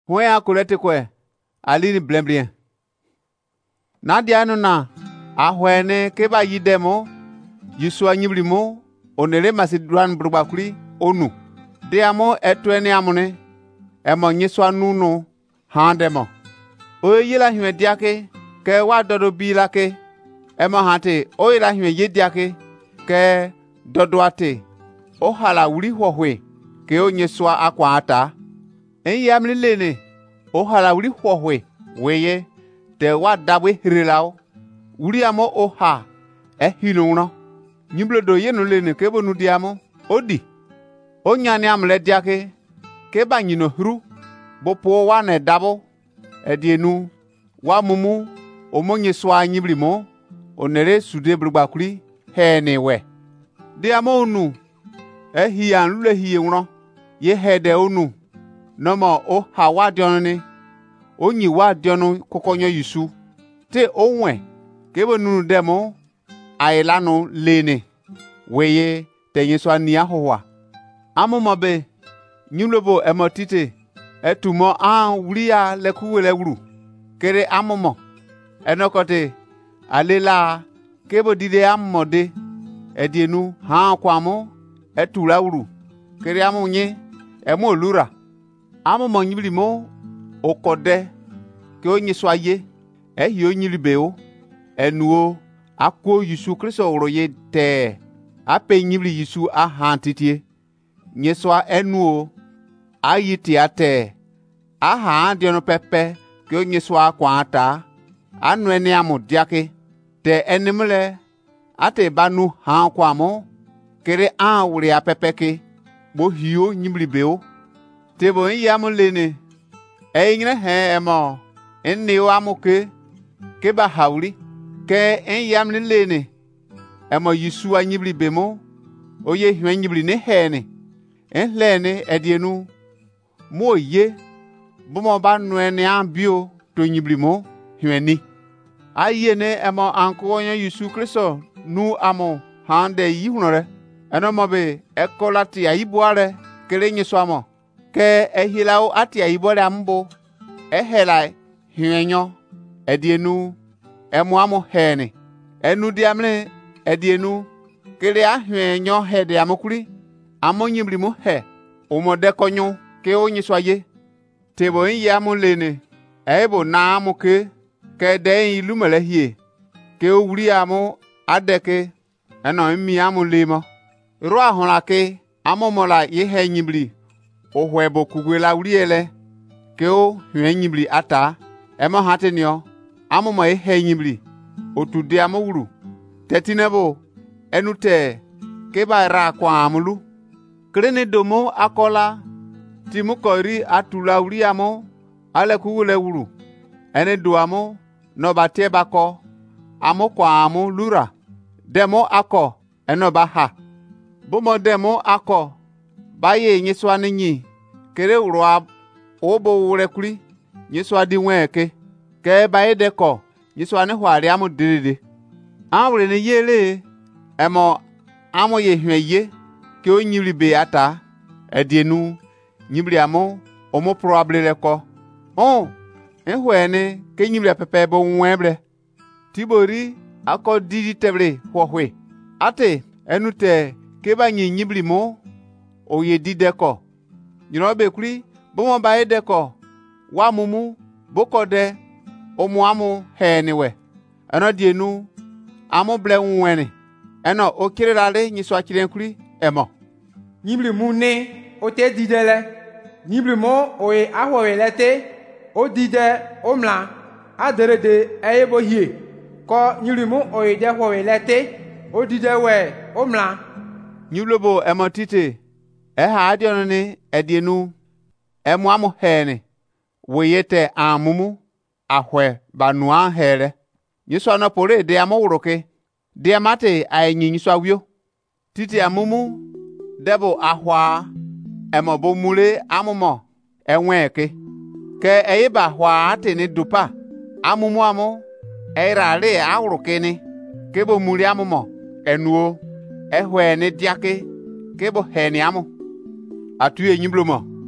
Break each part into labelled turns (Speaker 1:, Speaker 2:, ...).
Speaker 1: Hwea kulete kwe alini blemblien. Nadianu na ahwene keba yidemo Yisua nyiblimo onele Macedoine brubakuli onu. Diamo etwene amune emo nyiswa nuno handemo. Oyela hwe diake ke wa dodo bilake emo hante oyela hwe yediake ke dodoate o hala wuri hwohwe ke o nyiswa akwa ata enyamle lene o hala wuri hwohwe weye de wa dabwe hirelao wuri amo o ha hilunno nyiblodo yenu lene ke bonu diamo odi o nyane amle diake ke banyino hru bo po wa na dabo edienu wa mumu o monye swa nyiblimo onere sude brugbakuri he we diamo onu hiyan lule hiyenro ye hede onu nomo o hawa dionu onyi wa dionu kokonyo Yisu te onwe kebo nunu demo ailanu lene weye te Yesu ania howa amumobe nyulobo emotite etumo wuria lekuwele wuru kere amumo enokote alela kebo dide amode edienu ha kwamo etura wuru kere amunye emo lura amumo nyiblimo okode ke onye swaye ehi onyilibeo enuo akwo Yisu Kristo woroye te ape nyibli Yisu ahantitie nyeswa enuo ayiti ate aha diono pepe ke onye swa kwata anu ene amudiake te enimle ate banu ha kwamo kere wuri apepeke bo hio nyiblibeo tebo yamulene enyre he emo enne amuke ke ba hawli ke enyamle lene emo Yisu anyiblibemo oye hwen nyibli ne hene enlene edienu moye bomo ba nuene ambio to nyiblimo hweni ayene emo ankonya Yisu Kristo nu amo hande yihunore enomobe ekolati ayibuare kele nyiswamo ke ehilao ati ayibore ambo ehela hwenyo edienu emo amo hene enu diamle edienu kele ahwenyo hede amokuri amonyiblimo he omode konyo ke onyiswaye tebo yamo lene ebo na amoke ke de ilumelehie ke owuri amo adeke eno mi amo lemo ro ahora ke amomola ye he nyibli ohwebo kugwela uriele ke o hwen nyibli ata emo hatenio amomo ye he nyibli otude amo wuru tetinebo enute ke ba ra kwa amulu krene domo akola timukori atula uri amo ale kugule wuru ene do amo no batie bako amo kwa amo lura demo ako eno ba ha bomo demo ako baye nyiswa ninyi kere urwa obo wure kuri nyiswa di nweke ke baye deko nyiswa ne hwari amo diride awre ne yele emo amo ye hweye ke onyibli be ata edienu nyibli amo omo probable leko ehwene ke nyibli pepe bo nwebre tibori ako didi tebre hwohwe ate enute ke ba nyibli mo oye dideko nyinobe kuri bomo baye deko wa mumu bokode omu amu heniwe eno dienu amu ble nwene eno okirale nyiswa kirenkuri emo
Speaker 2: nyibli mu ne o te didele nyibli mo oye ahwelete o dide omla aderede eyebo hie ko nyibli mo oye de hwelete o dide we omla
Speaker 1: nyiblobo emotite eha adionne edienu emu amu hene woyete amumu ahwe banua here nyiswa no pore de amowroke de mate ayinyi nyiswa wio titi amumu debo ahwa emobo mure amumo enweke ke eyiba hwa atene dupa amumu amo eirale awroke ni kebo muri amumo enuo ehwe ne diake kebo heni amu atuye nyiblomo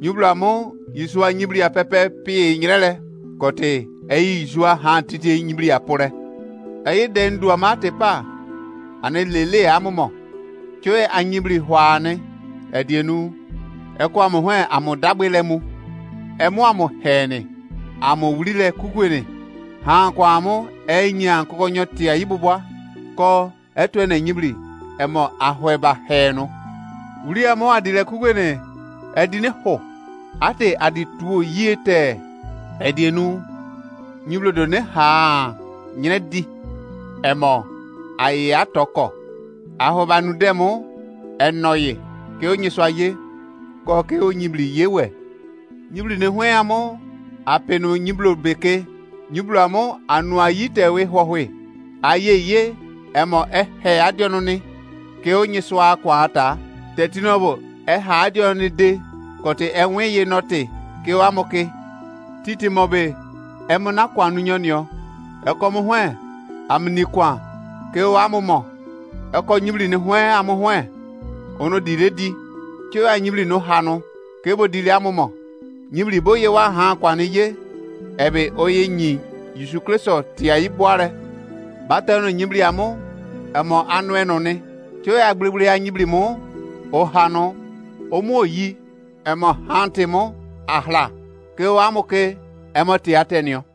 Speaker 1: Nyublamo Yisua nyibli apepe pi nyrele kote eyi Yisua han titi nyibli apore. Eyi den duamate pa ane lele amumo. Choe anyibli hwane edienu eko amuhwe amudabwele mu. Emu amu hene amu wulile kugwene. Han kwa amu enya kokonyotti ayibubwa ko etwene nyibli emo ahweba heno. Wuli amu adile kugwene edine ho ate adituo yete edienu nyiblo done ha nyedi emo aye atoko ahobanu demo enoye ke onyiswa ye ko ke onyibli yewe nyibli ne hwe amo apenu nyiblo beke nyiblo amo anu ayite we hohwe aye ye emo ehe adiono ni ke onyiswa kwa ata tetinobo eha adiono ni de kote enwe ye note ke wamoke titi mobe emona kwa nunyonyo ekomo hwe amni kwa ke wamumo eko nyibli ni hwe amu hwe ono diredi ke wa nyibli no hanu ke bo dili amumo nyibli boye wa ha kwa ni ye ebe oye nyi Yesu Kristo ti ayiboare batano nyibli amu emo anu eno ni ke ya gbligbli anyibli mu o hanu o mu oyi emo hantimo ahla ke wamuke emo ti atenio